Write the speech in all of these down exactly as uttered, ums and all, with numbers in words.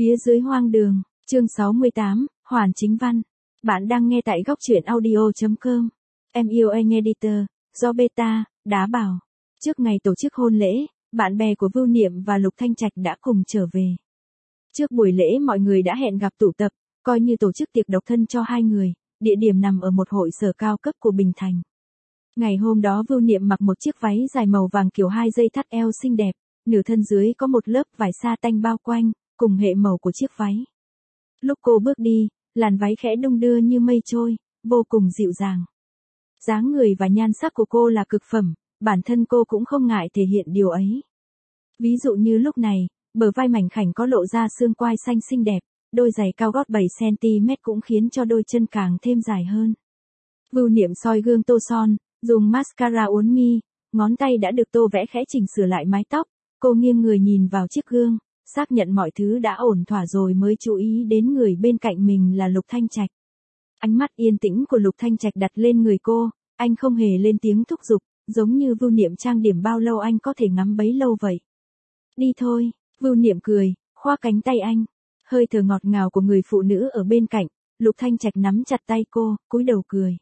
Phía dưới hoang đường, chương sáu mươi tám, Hoàn Chính Văn. Bạn đang nghe tại góc truyện audio chấm com. Em yêu anh editor, do Beta, đá bảo. Trước ngày tổ chức hôn lễ, bạn bè của Vưu Niệm và Lục Thanh Trạch đã cùng trở về. Trước buổi lễ mọi người đã hẹn gặp tụ tập, coi như tổ chức tiệc độc thân cho hai người, địa điểm nằm ở một hội sở cao cấp của Bình Thành. Ngày hôm đó Vưu Niệm mặc một chiếc váy dài màu vàng kiểu hai dây thắt eo xinh đẹp, nửa thân dưới có một lớp vải sa tanh bao quanh, cùng hệ màu của chiếc váy. Lúc cô bước đi, làn váy khẽ đung đưa như mây trôi, vô cùng dịu dàng. Dáng người và nhan sắc của cô là cực phẩm, bản thân cô cũng không ngại thể hiện điều ấy. Ví dụ như lúc này, bờ vai mảnh khảnh có lộ ra xương quai xanh xinh đẹp, đôi giày cao gót bảy xăng ti mét cũng khiến cho đôi chân càng thêm dài hơn. Vưu Niệm soi gương tô son, dùng mascara uốn mi, ngón tay đã được tô vẽ khẽ chỉnh sửa lại mái tóc, cô nghiêng người nhìn vào chiếc gương, xác nhận mọi thứ đã ổn thỏa rồi mới chú ý đến người bên cạnh mình là Lục Thanh Trạch. Ánh mắt yên tĩnh của Lục Thanh Trạch đặt lên người cô, anh không hề lên tiếng thúc giục, giống như Vưu Niệm trang điểm bao lâu anh có thể ngắm bấy lâu vậy. Đi thôi, Vưu Niệm cười, khoác cánh tay anh, hơi thở ngọt ngào của người phụ nữ ở bên cạnh, Lục Thanh Trạch nắm chặt tay cô, cúi đầu cười.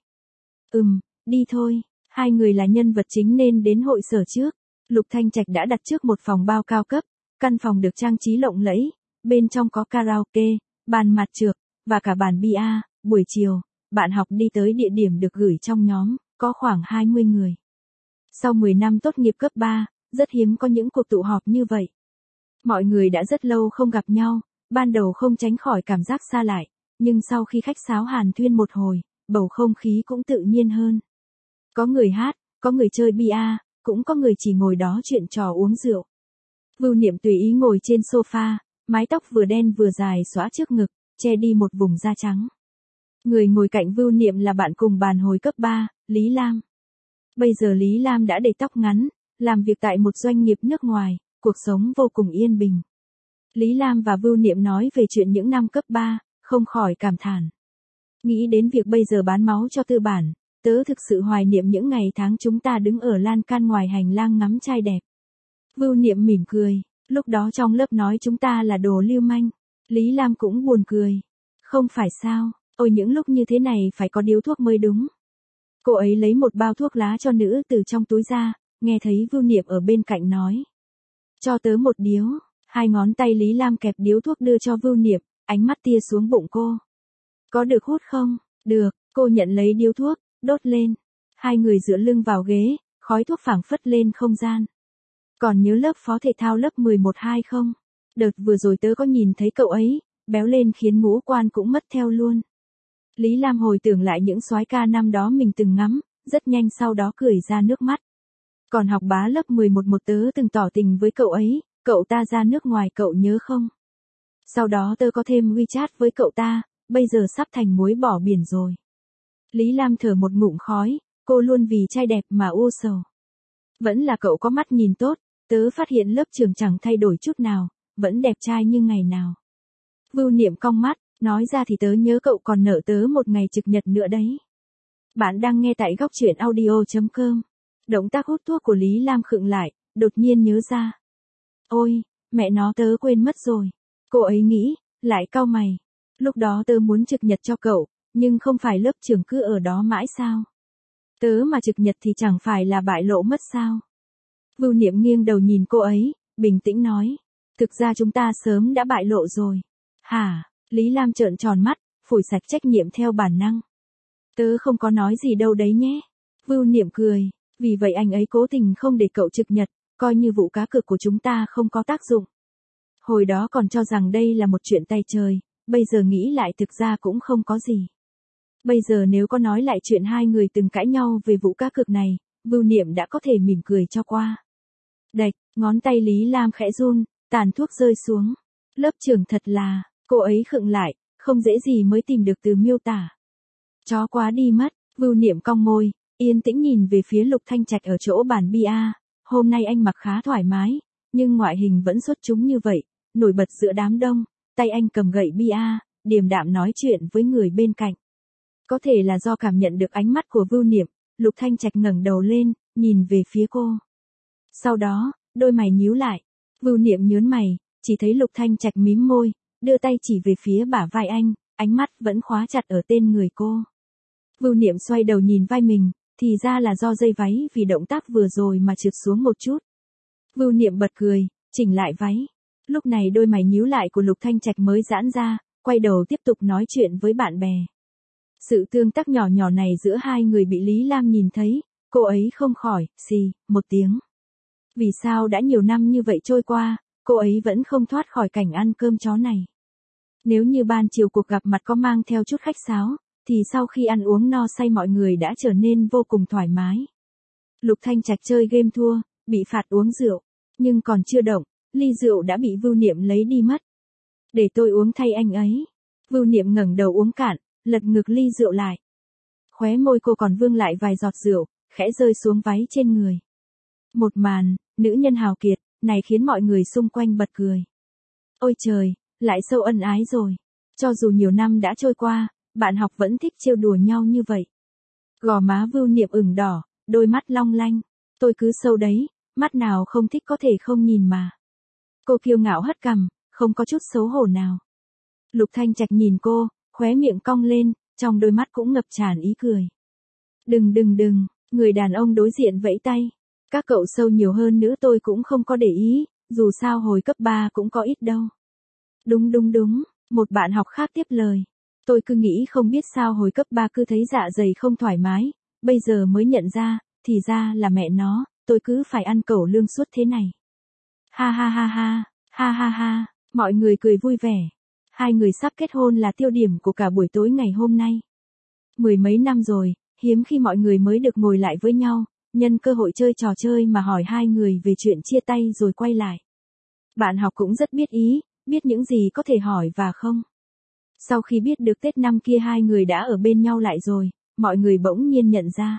Ừm, đi thôi, hai người là nhân vật chính nên đến hội sở trước. Lục Thanh Trạch đã đặt trước một phòng bao cao cấp, căn phòng được trang trí lộng lẫy, bên trong có karaoke, bàn mặt trược, và cả bàn bia. Buổi chiều, bạn học đi tới địa điểm được gửi trong nhóm, có khoảng hai mươi người. Sau mười năm tốt nghiệp cấp ba, rất hiếm có những cuộc tụ họp như vậy. Mọi người đã rất lâu không gặp nhau, ban đầu không tránh khỏi cảm giác xa lạ, nhưng sau khi khách sáo hàn thuyên một hồi, bầu không khí cũng tự nhiên hơn. Có người hát, có người chơi bia, cũng có người chỉ ngồi đó chuyện trò uống rượu. Vưu Niệm tùy ý ngồi trên sofa, mái tóc vừa đen vừa dài xõa trước ngực, che đi một vùng da trắng. Người ngồi cạnh Vưu Niệm là bạn cùng bàn hồi cấp ba, Lý Lam. Bây giờ Lý Lam đã để tóc ngắn, làm việc tại một doanh nghiệp nước ngoài, cuộc sống vô cùng yên bình. Lý Lam và Vưu Niệm nói về chuyện những năm cấp ba, không khỏi cảm thán. Nghĩ đến việc bây giờ bán máu cho tư bản, tớ thực sự hoài niệm những ngày tháng chúng ta đứng ở lan can ngoài hành lang ngắm trai đẹp. Vưu Niệm mỉm cười, lúc đó trong lớp nói chúng ta là đồ lưu manh. Lý Lam cũng buồn cười. Không phải sao, ôi những lúc như thế này phải có điếu thuốc mới đúng. Cô ấy lấy một bao thuốc lá cho nữ từ trong túi ra, nghe thấy Vưu Niệm ở bên cạnh nói. Cho tớ một điếu, hai ngón tay Lý Lam kẹp điếu thuốc đưa cho Vưu Niệm, ánh mắt tia xuống bụng cô. Có được hút không? Được, cô nhận lấy điếu thuốc, đốt lên. Hai người dựa lưng vào ghế, khói thuốc phảng phất lên không gian. Còn nhớ lớp phó thể thao lớp mười một hai không? Đợt vừa rồi tớ có nhìn thấy cậu ấy, béo lên khiến ngũ quan cũng mất theo luôn. Lý Lam hồi tưởng lại những soái ca năm đó mình từng ngắm, rất nhanh sau đó cười ra nước mắt. Còn học bá lớp mười một một tớ từng tỏ tình với cậu ấy, cậu ta ra nước ngoài cậu nhớ không? Sau đó tớ có thêm WeChat với cậu ta, bây giờ sắp thành muối bỏ biển rồi. Lý Lam thở một ngụm khói, cô luôn vì trai đẹp mà u sầu. Vẫn là cậu có mắt nhìn tốt, tớ phát hiện lớp trường chẳng thay đổi chút nào, vẫn đẹp trai như ngày nào. Vưu Niệm cong mắt, nói ra thì tớ nhớ cậu còn nợ tớ một ngày trực nhật nữa đấy. Bạn đang nghe tại góc truyện audio chấm com. Động tác hút thuốc của Lý Lam khựng lại, đột nhiên nhớ ra. Ôi, mẹ nó tớ quên mất rồi. Cô ấy nghĩ, lại cau mày. Lúc đó tớ muốn trực nhật cho cậu, nhưng không phải lớp trường cứ ở đó mãi sao? Tớ mà trực nhật thì chẳng phải là bại lộ mất sao? Vưu Niệm nghiêng đầu nhìn cô ấy, bình tĩnh nói. Thực ra chúng ta sớm đã bại lộ rồi. Hả? Lý Lam trợn tròn mắt, phủi sạch trách nhiệm theo bản năng. Tớ không có nói gì đâu đấy nhé. Vưu Niệm cười, vì vậy anh ấy cố tình không để cậu trực nhật, coi như vụ cá cược của chúng ta không có tác dụng. Hồi đó còn cho rằng đây là một chuyện tay trời, bây giờ nghĩ lại thực ra cũng không có gì. Bây giờ nếu có nói lại chuyện hai người từng cãi nhau về vụ cá cược này, Vưu Niệm đã có thể mỉm cười cho qua. Đạch, ngón tay Lý Lam khẽ run, tàn thuốc rơi xuống. Lớp trường thật là, cô ấy khựng lại, không dễ gì mới tìm được từ miêu tả. Chó quá đi mất, Vưu Niệm cong môi, yên tĩnh nhìn về phía Lục Thanh Trạch ở chỗ bàn bia. Hôm nay anh mặc khá thoải mái, nhưng ngoại hình vẫn xuất chúng như vậy, nổi bật giữa đám đông, tay anh cầm gậy bia, điềm đạm nói chuyện với người bên cạnh. Có thể là do cảm nhận được ánh mắt của Vưu Niệm, Lục Thanh Trạch ngẩng đầu lên, nhìn về phía cô. Sau đó, đôi mày nhíu lại. Vưu Niệm nhớn mày, chỉ thấy Lục Thanh Trạch mím môi, đưa tay chỉ về phía bả vai anh, ánh mắt vẫn khóa chặt ở tên người cô. Vưu Niệm xoay đầu nhìn vai mình, thì ra là do dây váy vì động tác vừa rồi mà trượt xuống một chút. Vưu Niệm bật cười, chỉnh lại váy. Lúc này đôi mày nhíu lại của Lục Thanh Trạch mới giãn ra, quay đầu tiếp tục nói chuyện với bạn bè. Sự tương tác nhỏ nhỏ này giữa hai người bị Lý Lam nhìn thấy, cô ấy không khỏi, xì, một tiếng. Vì sao đã nhiều năm như vậy trôi qua, cô ấy vẫn không thoát khỏi cảnh ăn cơm chó này. Nếu như ban chiều cuộc gặp mặt có mang theo chút khách sáo, thì sau khi ăn uống no say mọi người đã trở nên vô cùng thoải mái. Lục Thanh Trạch chơi game thua, bị phạt uống rượu, nhưng còn chưa động, ly rượu đã bị Vưu Niệm lấy đi mất. Để tôi uống thay anh ấy. Vưu Niệm ngẩng đầu uống cạn, lật ngược ly rượu lại. Khóe môi cô còn vương lại vài giọt rượu, khẽ rơi xuống váy trên người. Một màn, nữ nhân hào kiệt, này khiến mọi người xung quanh bật cười. Ôi trời, lại sâu ân ái rồi. Cho dù nhiều năm đã trôi qua, bạn học vẫn thích trêu đùa nhau như vậy. Gò má Vưu Niệm ửng đỏ, đôi mắt long lanh. Tôi cứ sâu đấy, mắt nào không thích có thể không nhìn mà. Cô kiêu ngạo hất cằm, không có chút xấu hổ nào. Lục Thanh Trạch nhìn cô, khóe miệng cong lên, trong đôi mắt cũng ngập tràn ý cười. Đừng đừng đừng, người đàn ông đối diện vẫy tay. Các cậu sâu nhiều hơn nữa tôi cũng không có để ý, dù sao hồi cấp ba cũng có ít đâu. Đúng đúng đúng, một bạn học khác tiếp lời. Tôi cứ nghĩ không biết sao hồi cấp ba cứ thấy dạ dày không thoải mái, bây giờ mới nhận ra, thì ra là mẹ nó, tôi cứ phải ăn cẩu lương suốt thế này. Ha ha ha ha, ha ha ha, mọi người cười vui vẻ. Hai người sắp kết hôn là tiêu điểm của cả buổi tối ngày hôm nay. Mười mấy năm rồi, hiếm khi mọi người mới được ngồi lại với nhau, nhân cơ hội chơi trò chơi mà hỏi hai người về chuyện chia tay rồi quay lại. Bạn học cũng rất biết ý, biết những gì có thể hỏi và không. Sau khi biết được Tết năm kia hai người đã ở bên nhau lại rồi, mọi người bỗng nhiên nhận ra.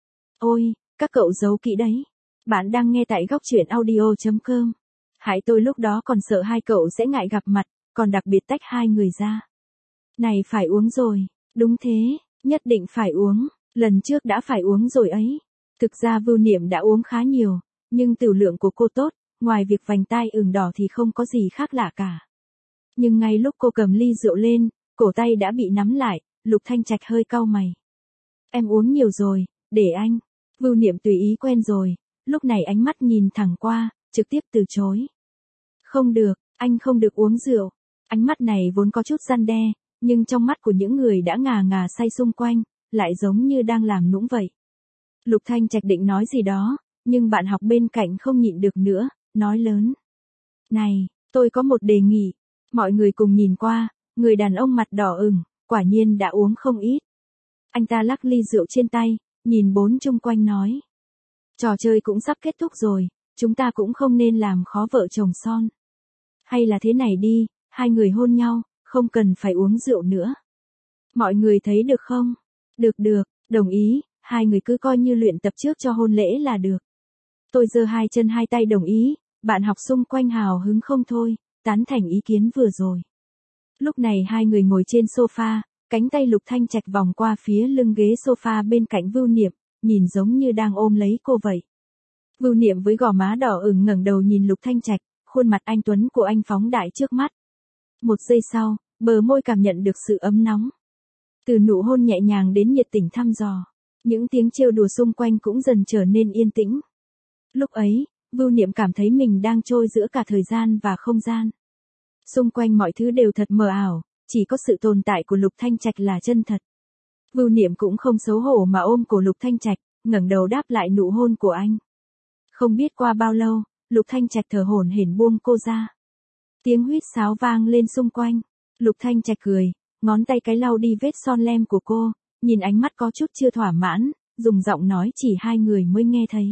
Ôi, các cậu giấu kỹ đấy. Bạn đang nghe tại góc truyện audio chấm com. Hãy tôi lúc đó còn sợ hai cậu sẽ ngại gặp mặt, còn đặc biệt tách hai người ra. Này phải uống rồi, đúng thế, nhất định phải uống, lần trước đã phải uống rồi ấy. Thực ra Vưu Niệm đã uống khá nhiều, nhưng tiểu lượng của cô tốt, ngoài việc vành tai ửng đỏ thì không có gì khác lạ cả. Nhưng ngay lúc cô cầm ly rượu lên, cổ tay đã bị nắm lại, Lục Thanh Trạch hơi cau mày. Em uống nhiều rồi, để anh. Vưu Niệm tùy ý quen rồi, lúc này ánh mắt nhìn thẳng qua, trực tiếp từ chối. Không được, anh không được uống rượu. Ánh mắt này vốn có chút răn đe, nhưng trong mắt của những người đã ngà ngà say xung quanh, lại giống như đang làm nũng vậy. Lục Thanh Trạch định nói gì đó, nhưng bạn học bên cạnh không nhịn được nữa, nói lớn. Này, tôi có một đề nghị. Mọi người cùng nhìn qua, người đàn ông mặt đỏ ửng, quả nhiên đã uống không ít. Anh ta lắc ly rượu trên tay, nhìn bốn chung quanh nói. Trò chơi cũng sắp kết thúc rồi, chúng ta cũng không nên làm khó vợ chồng son. Hay là thế này đi, hai người hôn nhau, không cần phải uống rượu nữa. Mọi người thấy được không? Được được, đồng ý, hai người cứ coi như luyện tập trước cho hôn lễ là được. Tôi giơ hai chân hai tay đồng ý, bạn học xung quanh hào hứng không thôi, tán thành ý kiến vừa rồi. Lúc này hai người ngồi trên sofa, cánh tay Lục Thanh Trạch vòng qua phía lưng ghế sofa bên cạnh Vưu Niệm, nhìn giống như đang ôm lấy cô vậy. Vưu Niệm với gò má đỏ ửng ngẩng đầu nhìn Lục Thanh Trạch, khuôn mặt anh tuấn của anh phóng đại trước mắt. Một giây sau, bờ môi cảm nhận được sự ấm nóng. Từ nụ hôn nhẹ nhàng đến nhiệt tình thăm dò, những tiếng trêu đùa xung quanh cũng dần trở nên yên tĩnh. Lúc ấy, Vưu Niệm cảm thấy mình đang trôi giữa cả thời gian và không gian. Xung quanh mọi thứ đều thật mờ ảo, chỉ có sự tồn tại của Lục Thanh Trạch là chân thật. Vưu Niệm cũng không xấu hổ mà ôm cổ Lục Thanh Trạch, ngẩng đầu đáp lại nụ hôn của anh. Không biết qua bao lâu, Lục Thanh Trạch thở hổn hển buông cô ra. Tiếng huýt sáo vang lên xung quanh. Lục Thanh Trạch cười, ngón tay cái lau đi vết son lem của cô, nhìn ánh mắt có chút chưa thỏa mãn, dùng giọng nói chỉ hai người mới nghe thấy.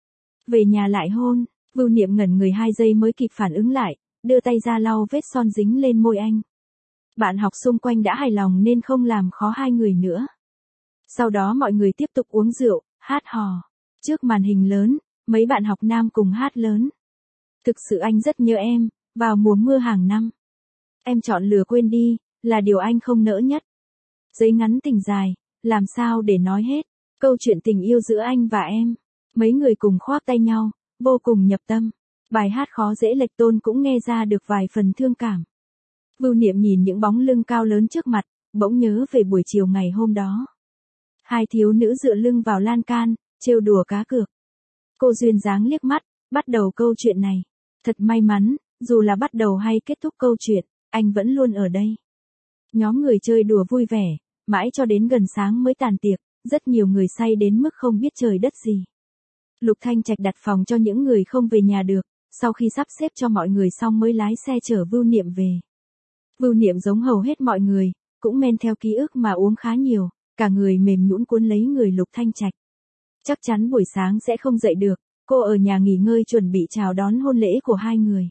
Về nhà lại hôn. Vưu Niệm ngẩn người hai giây mới kịp phản ứng lại, đưa tay ra lau vết son dính lên môi anh. Bạn học xung quanh đã hài lòng nên không làm khó hai người nữa. Sau đó mọi người tiếp tục uống rượu, hát hò. Trước màn hình lớn, mấy bạn học nam cùng hát lớn. Thực sự anh rất nhớ em, vào mùa mưa hàng năm. Em chọn lừa quên đi, là điều anh không nỡ nhất. Giấy ngắn tình dài, làm sao để nói hết. Câu chuyện tình yêu giữa anh và em. Mấy người cùng khoác tay nhau, vô cùng nhập tâm. Bài hát khó dễ lệch tone cũng nghe ra được vài phần thương cảm. Vưu Niệm nhìn những bóng lưng cao lớn trước mặt, bỗng nhớ về buổi chiều ngày hôm đó. Hai thiếu nữ dựa lưng vào lan can, trêu đùa cá cược. Cô duyên dáng liếc mắt, bắt đầu câu chuyện này. Thật may mắn, dù là bắt đầu hay kết thúc câu chuyện, anh vẫn luôn ở đây. Nhóm người chơi đùa vui vẻ, mãi cho đến gần sáng mới tàn tiệc, rất nhiều người say đến mức không biết trời đất gì. Lục Thanh Trạch đặt phòng cho những người không về nhà được, sau khi sắp xếp cho mọi người xong mới lái xe chở Vưu Niệm về. Vưu Niệm giống hầu hết mọi người, cũng men theo ký ức mà uống khá nhiều, cả người mềm nhũn cuốn lấy người Lục Thanh Trạch. Chắc chắn buổi sáng sẽ không dậy được, cô ở nhà nghỉ ngơi chuẩn bị chào đón hôn lễ của hai người.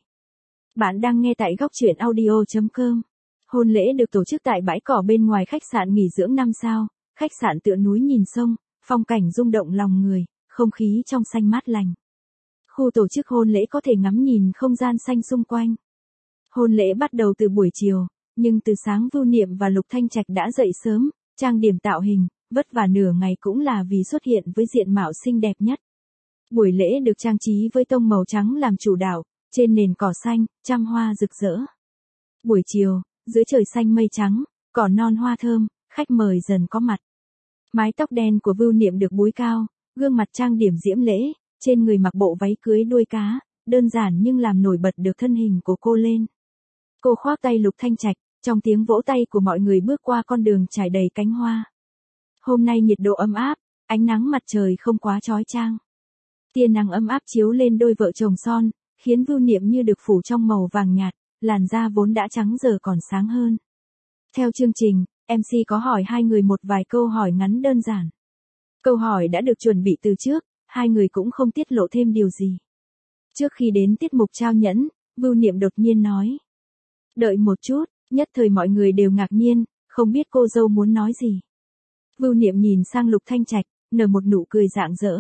Bạn đang nghe tại góc truyện audio chấm com. Hôn lễ được tổ chức tại bãi cỏ bên ngoài khách sạn nghỉ dưỡng năm sao, khách sạn tựa núi nhìn sông, phong cảnh rung động lòng người, không khí trong xanh mát lành. Khu tổ chức hôn lễ có thể ngắm nhìn không gian xanh xung quanh. Hôn lễ bắt đầu từ buổi chiều, nhưng từ sáng Vưu Niệm và Lục Thanh Trạch đã dậy sớm, trang điểm tạo hình, vất vả nửa ngày cũng là vì xuất hiện với diện mạo xinh đẹp nhất. Buổi lễ được trang trí với tông màu trắng làm chủ đạo, trên nền cỏ xanh, trăm hoa rực rỡ. Buổi chiều, dưới trời xanh mây trắng, cỏ non hoa thơm, khách mời dần có mặt. Mái tóc đen của Vưu Niệm được búi cao, gương mặt trang điểm diễm lễ, trên người mặc bộ váy cưới đuôi cá, đơn giản nhưng làm nổi bật được thân hình của cô lên. Cô khoác tay Lục Thanh Trạch, trong tiếng vỗ tay của mọi người bước qua con đường trải đầy cánh hoa. Hôm nay nhiệt độ ấm áp, ánh nắng mặt trời không quá chói chang. Tia nắng ấm áp chiếu lên đôi vợ chồng son, khiến Vưu Niệm như được phủ trong màu vàng nhạt, làn da vốn đã trắng giờ còn sáng hơn. Theo chương trình, em xê có hỏi hai người một vài câu hỏi ngắn đơn giản. Câu hỏi đã được chuẩn bị từ trước, hai người cũng không tiết lộ thêm điều gì. Trước khi đến tiết mục trao nhẫn, Vưu Niệm đột nhiên nói. Đợi một chút, nhất thời mọi người đều ngạc nhiên, không biết cô dâu muốn nói gì. Vưu Niệm nhìn sang Lục Thanh Trạch, nở một nụ cười rạng rỡ.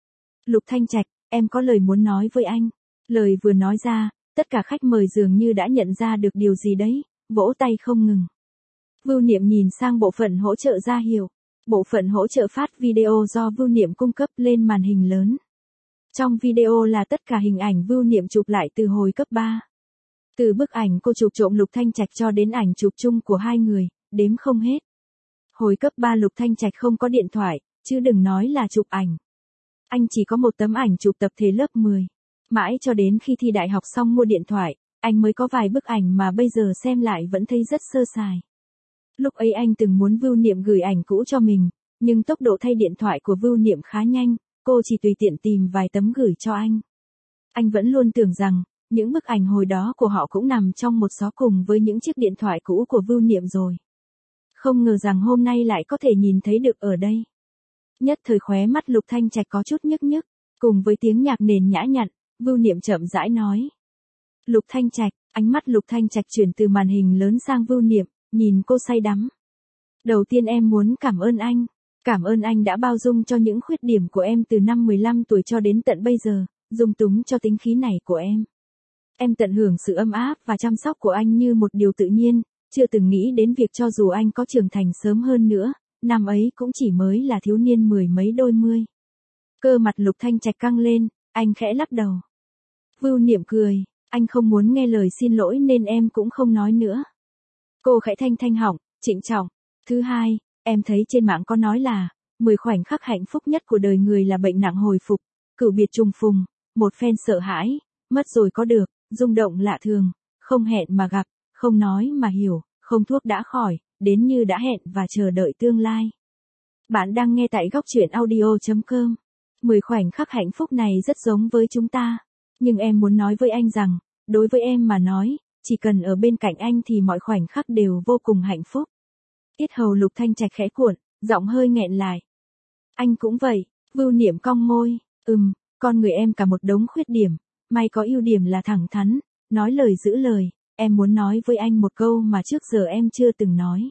Lục Thanh Trạch, em có lời muốn nói với anh. Lời vừa nói ra, tất cả khách mời dường như đã nhận ra được điều gì đấy, vỗ tay không ngừng. Vưu Niệm nhìn sang bộ phận hỗ trợ ra hiệu. Bộ phận hỗ trợ phát video do Vưu Niệm cung cấp lên màn hình lớn. Trong video là tất cả hình ảnh Vưu Niệm chụp lại từ hồi cấp ba. Từ bức ảnh cô chụp trộm Lục Thanh Trạch cho đến ảnh chụp chung của hai người, đếm không hết. Hồi cấp ba Lục Thanh Trạch không có điện thoại, chứ đừng nói là chụp ảnh. Anh chỉ có một tấm ảnh chụp tập thể lớp mười. Mãi cho đến khi thi đại học xong mua điện thoại, anh mới có vài bức ảnh mà bây giờ xem lại vẫn thấy rất sơ sài. Lúc ấy anh từng muốn Vưu Niệm gửi ảnh cũ cho mình, nhưng tốc độ thay điện thoại của Vưu Niệm khá nhanh, cô chỉ tùy tiện tìm vài tấm gửi cho anh. Anh vẫn luôn tưởng rằng, những bức ảnh hồi đó của họ cũng nằm trong một xó cùng với những chiếc điện thoại cũ của Vưu Niệm rồi. Không ngờ rằng hôm nay lại có thể nhìn thấy được ở đây. Nhất thời khóe mắt Lục Thanh Trạch có chút nhức nhức, cùng với tiếng nhạc nền nhã nhặn, Vưu Niệm chậm rãi nói. Lục Thanh Trạch, ánh mắt Lục Thanh Trạch chuyển từ màn hình lớn sang Vưu Niệm, nhìn cô say đắm. Đầu tiên em muốn cảm ơn anh, cảm ơn anh đã bao dung cho những khuyết điểm của em từ năm mười lăm tuổi cho đến tận bây giờ, dung túng cho tính khí này của em. Em tận hưởng sự ấm áp và chăm sóc của anh như một điều tự nhiên, chưa từng nghĩ đến việc cho dù anh có trưởng thành sớm hơn nữa, năm ấy cũng chỉ mới là thiếu niên mười mấy đôi mươi. Cơ mặt Lục Thanh Trạch căng lên, anh khẽ lắc đầu. Vưu Niệm cười, anh không muốn nghe lời xin lỗi nên em cũng không nói nữa. Cô khẽ thanh thanh họng, trịnh trọng. Thứ hai, em thấy trên mạng có nói là, mười khoảnh khắc hạnh phúc nhất của đời người là bệnh nặng hồi phục, cửu biệt trùng phùng, một phen sợ hãi, mất rồi có được, rung động lạ thường, không hẹn mà gặp, không nói mà hiểu, không thuốc đã khỏi, đến như đã hẹn và chờ đợi tương lai. Bạn đang nghe tại góc truyện audio chấm com. Mười khoảnh khắc hạnh phúc này rất giống với chúng ta, nhưng em muốn nói với anh rằng, đối với em mà nói, chỉ cần ở bên cạnh anh thì mọi khoảnh khắc đều vô cùng hạnh phúc. Yết hầu Lục Thanh Trạch khẽ cuộn, giọng hơi nghẹn lại. Anh cũng vậy, Vưu Niệm cong môi, ừm, con người em cả một đống khuyết điểm, may có ưu điểm là thẳng thắn, nói lời giữ lời, em muốn nói với anh một câu mà trước giờ em chưa từng nói.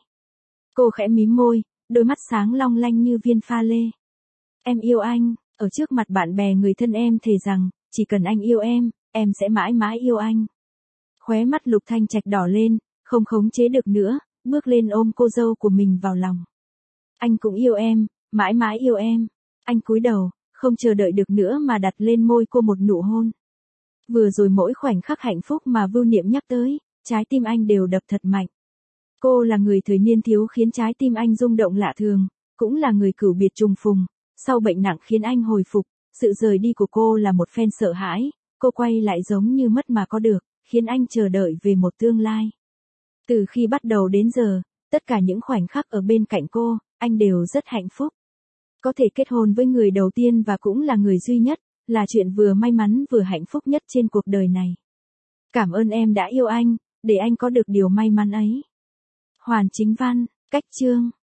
Cô khẽ mím môi, đôi mắt sáng long lanh như viên pha lê. Em yêu anh, ở trước mặt bạn bè người thân em thề rằng, chỉ cần anh yêu em, em sẽ mãi mãi yêu anh. Khóe mắt Lục Thanh Trạch đỏ lên, không khống chế được nữa, bước lên ôm cô dâu của mình vào lòng. Anh cũng yêu em, mãi mãi yêu em. Anh cúi đầu, không chờ đợi được nữa mà đặt lên môi cô một nụ hôn. Vừa rồi mỗi khoảnh khắc hạnh phúc mà Vưu Niệm nhắc tới, trái tim anh đều đập thật mạnh. Cô là người thời niên thiếu khiến trái tim anh rung động lạ thường, cũng là người cửu biệt trùng phùng, sau bệnh nặng khiến anh hồi phục, sự rời đi của cô là một phen sợ hãi, cô quay lại giống như mất mà có được, khiến anh chờ đợi về một tương lai. Từ khi bắt đầu đến giờ, tất cả những khoảnh khắc ở bên cạnh cô, anh đều rất hạnh phúc. Có thể kết hôn với người đầu tiên và cũng là người duy nhất, là chuyện vừa may mắn vừa hạnh phúc nhất trên cuộc đời này. Cảm ơn em đã yêu anh, để anh có được điều may mắn ấy. Hoàn Chính Văn, Cách Chương.